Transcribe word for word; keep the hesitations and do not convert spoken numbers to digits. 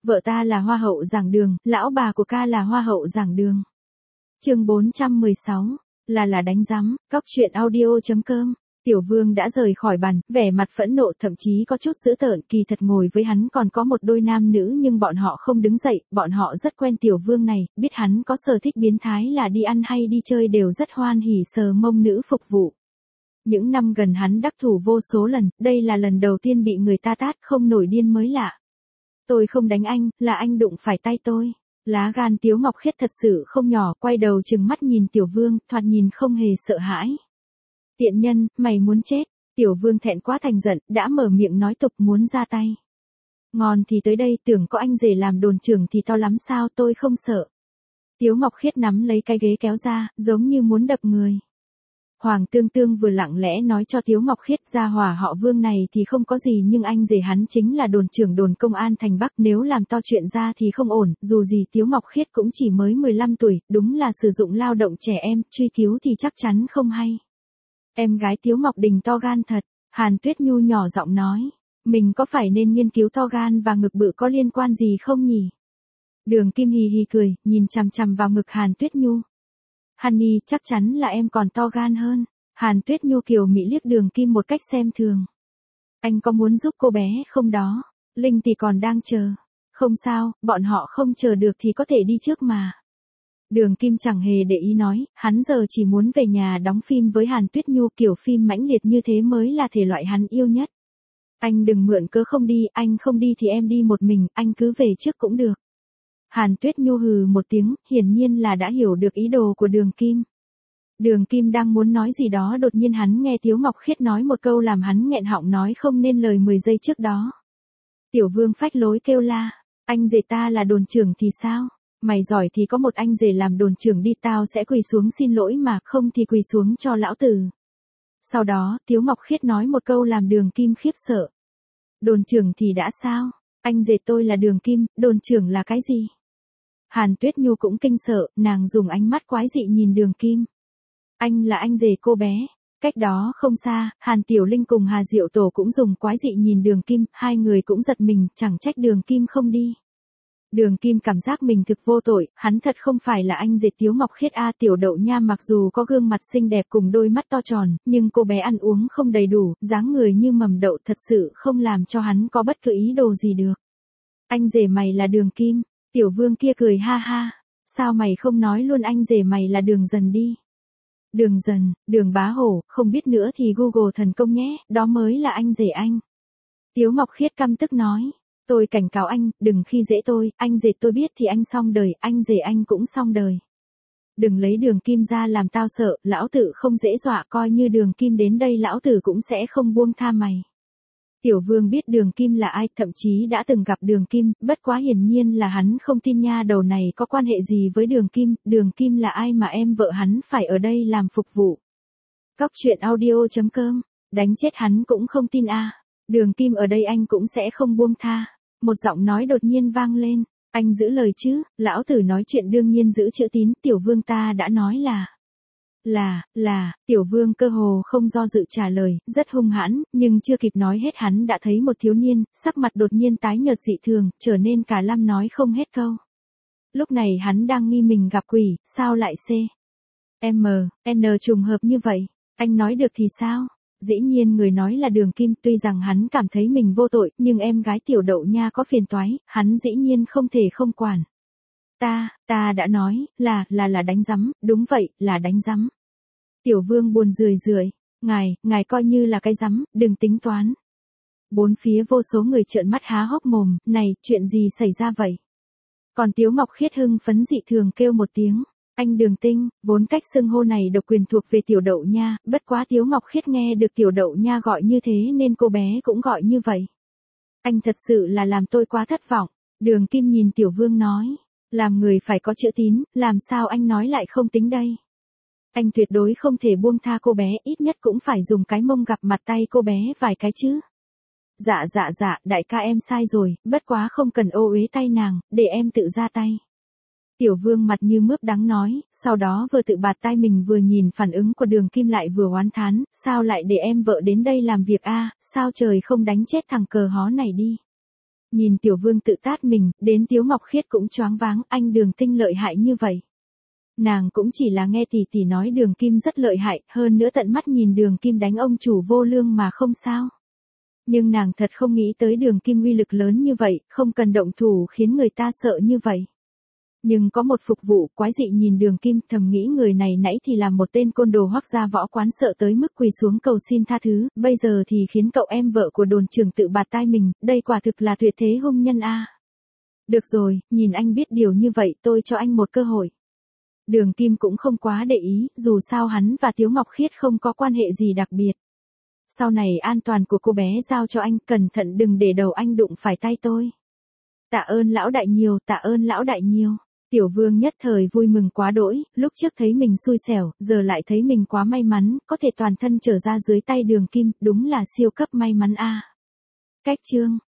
Vợ ta là hoa hậu giảng đường, lão bà của ca là hoa hậu giảng đường. Chương bốn trăm mười sáu, là là đánh rắm, cóc truyện audio.com. Tiểu Vương đã rời khỏi bàn, vẻ mặt phẫn nộ thậm chí có chút dữ tợn, kỳ thật ngồi với hắn còn có một đôi nam nữ nhưng bọn họ không đứng dậy, bọn họ rất quen Tiểu Vương này, biết hắn có sở thích biến thái là đi ăn hay đi chơi đều rất hoan hỉ sờ mông nữ phục vụ. Những năm gần hắn đắc thủ vô số lần, đây là lần đầu tiên bị người ta tát không nổi điên mới lạ. Tôi không đánh anh, là anh đụng phải tay tôi. Lá gan Tiếu Ngọc Khiết thật sự không nhỏ, quay đầu trừng mắt nhìn Tiểu Vương, thoạt nhìn không hề sợ hãi. Tiện nhân, mày muốn chết. Tiểu Vương thẹn quá thành giận, đã mở miệng nói tục muốn ra tay. Ngon thì tới đây, tưởng có anh rể làm đồn trưởng thì to lắm sao, tôi không sợ. Tiếu Ngọc Khiết nắm lấy cái ghế kéo ra, giống như muốn đập người. Hoàng Tương Tương vừa lặng lẽ nói cho Tiếu Ngọc Khiết, gia hỏa họ Vương này thì không có gì nhưng anh rể hắn chính là đồn trưởng đồn công an thành Bắc, nếu làm to chuyện ra thì không ổn, dù gì Tiếu Ngọc Khiết cũng chỉ mới mười lăm tuổi, đúng là sử dụng lao động trẻ em, truy cứu thì chắc chắn không hay. Em gái Tiếu Ngọc Đình to gan thật, Hàn Tuyết Nhu nhỏ giọng nói, mình có phải nên nghiên cứu to gan và ngực bự có liên quan gì không nhỉ? Đường Kim hì hì cười, nhìn chằm chằm vào ngực Hàn Tuyết Nhu. Honey, chắc chắn là em còn to gan hơn. Hàn Tuyết Nhu kiều mỹ liếc Đường Kim một cách xem thường. Anh có muốn giúp cô bé không đó? Linh thì còn đang chờ. Không sao, bọn họ không chờ được thì có thể đi trước mà. Đường Kim chẳng hề để ý nói, hắn giờ chỉ muốn về nhà đóng phim với Hàn Tuyết Nhu, kiểu phim mãnh liệt như thế mới là thể loại hắn yêu nhất. Anh đừng mượn cớ không đi, anh không đi thì em đi một mình, anh cứ về trước cũng được. Hàn Tuyết Nhu hừ một tiếng, hiển nhiên là đã hiểu được ý đồ của Đường Kim. Đường Kim đang muốn nói gì đó đột nhiên hắn nghe Tiếu Ngọc Khiết nói một câu làm hắn nghẹn họng nói không nên lời mười giây trước đó. Tiểu Vương phách lối kêu la, anh rể ta là đồn trưởng thì sao? Mày giỏi thì có một anh rể làm đồn trưởng đi, tao sẽ quỳ xuống xin lỗi mà, không thì quỳ xuống cho lão tử. Sau đó, Tiếu Ngọc Khiết nói một câu làm Đường Kim khiếp sợ. Đồn trưởng thì đã sao? Anh rể tôi là Đường Kim, đồn trưởng là cái gì? Hàn Tuyết Nhu cũng kinh sợ, nàng dùng ánh mắt quái dị nhìn Đường Kim. Anh là anh rể cô bé. Cách đó không xa, Hàn Tiểu Linh cùng Hà Diệu Tổ cũng dùng quái dị nhìn Đường Kim, hai người cũng giật mình, chẳng trách Đường Kim không đi. Đường Kim cảm giác mình thực vô tội, hắn thật không phải là anh rể Tiếu Ngọc Khiết a. Tiểu Đậu Nha mặc dù có gương mặt xinh đẹp cùng đôi mắt to tròn, nhưng cô bé ăn uống không đầy đủ, dáng người như mầm đậu thật sự không làm cho hắn có bất cứ ý đồ gì được. Anh rể mày là Đường Kim. Tiểu Vương kia cười ha ha, sao mày không nói luôn anh rể mày là Đường Dần đi. Đường Dần, Đường Bá Hổ, không biết nữa thì Google thần công nhé, đó mới là anh rể anh. Tiếu Ngọc Khiết căm tức nói, tôi cảnh cáo anh, đừng khi dễ tôi, anh rể tôi biết thì anh xong đời, anh rể anh cũng xong đời. Đừng lấy Đường Kim ra làm tao sợ, lão tử không dễ dọa, coi như Đường Kim đến đây lão tử cũng sẽ không buông tha mày. Tiểu Vương biết Đường Kim là ai, thậm chí đã từng gặp Đường Kim, bất quá hiển nhiên là hắn không tin nha đầu này có quan hệ gì với Đường Kim, Đường Kim là ai mà em vợ hắn phải ở đây làm phục vụ. Cóc truyện audio.com, đánh chết hắn cũng không tin a. Đường Kim ở đây anh cũng sẽ không buông tha. Một giọng nói đột nhiên vang lên, anh giữ lời chứ, lão tử nói chuyện đương nhiên giữ chữ tín, Tiểu Vương ta đã nói là. Là, là, Tiểu Vương cơ hồ không do dự trả lời, rất hung hãn, nhưng chưa kịp nói hết hắn đã thấy một thiếu niên, sắc mặt đột nhiên tái nhợt dị thường, trở nên cả lăm nói không hết câu. Lúc này hắn đang nghi mình gặp quỷ, sao lại C. M, N trùng hợp như vậy, anh nói được thì sao? Dĩ nhiên người nói là Đường Kim, tuy rằng hắn cảm thấy mình vô tội, nhưng em gái Tiểu Đậu Nha có phiền toái, hắn dĩ nhiên không thể không quản. Ta, ta đã nói, là, là là đánh rắm, đúng vậy, là đánh rắm. Tiểu Vương buồn rười rượi, ngài, ngài coi như là cái rắm, đừng tính toán. Bốn phía vô số người trợn mắt há hốc mồm, này, chuyện gì xảy ra vậy? Còn Tiếu Ngọc Khiết hưng phấn dị thường kêu một tiếng, anh Đường Tinh, vốn cách xưng hô này độc quyền thuộc về Tiểu Đậu Nha, bất quá Tiếu Ngọc Khiết nghe được Tiểu Đậu Nha gọi như thế nên cô bé cũng gọi như vậy. Anh thật sự là làm tôi quá thất vọng, Đường Kim nhìn Tiểu Vương nói. Làm người phải có chữ tín, làm sao anh nói lại không tính đây? Anh tuyệt đối không thể buông tha cô bé, ít nhất cũng phải dùng cái mông gặp mặt tay cô bé vài cái chứ. Dạ dạ dạ, đại ca em sai rồi, bất quá không cần ô uế tay nàng, để em tự ra tay. Tiểu Vương mặt như mướp đắng nói, sau đó vừa tự bạt tay mình vừa nhìn phản ứng của Đường Kim lại vừa oán thán, sao lại để em vợ đến đây làm việc a? Sao trời không đánh chết thằng cờ hó này đi. Nhìn Tiểu Vương tự tát mình, đến Tiếu Ngọc Khiết cũng choáng váng, anh Đường Tinh lợi hại như vậy. Nàng cũng chỉ là nghe tỷ tỷ nói Đường Kim rất lợi hại, hơn nữa tận mắt nhìn Đường Kim đánh ông chủ vô lương mà không sao. Nhưng nàng thật không nghĩ tới Đường Kim uy lực lớn như vậy, không cần động thủ khiến người ta sợ như vậy. Nhưng có một phục vụ quái dị nhìn Đường Kim, thầm nghĩ người này nãy thì làm một tên côn đồ hoắc gia võ quán sợ tới mức quỳ xuống cầu xin tha thứ, bây giờ thì khiến cậu em vợ của đồn trưởng tự bạt tai mình, đây quả thực là tuyệt thế hung nhân a. Được rồi, nhìn anh biết điều như vậy tôi cho anh một cơ hội. Đường Kim cũng không quá để ý, dù sao hắn và Tiếu Ngọc Khiết không có quan hệ gì đặc biệt. Sau này an toàn của cô bé giao cho anh, cẩn thận đừng để đầu anh đụng phải tay tôi. Tạ ơn lão đại nhiều, tạ ơn lão đại nhiều. Tiểu Vương nhất thời vui mừng quá đỗi, lúc trước thấy mình xui xẻo, giờ lại thấy mình quá may mắn, có thể toàn thân trở ra dưới tay Đường Kim, đúng là siêu cấp may mắn a. Cách chương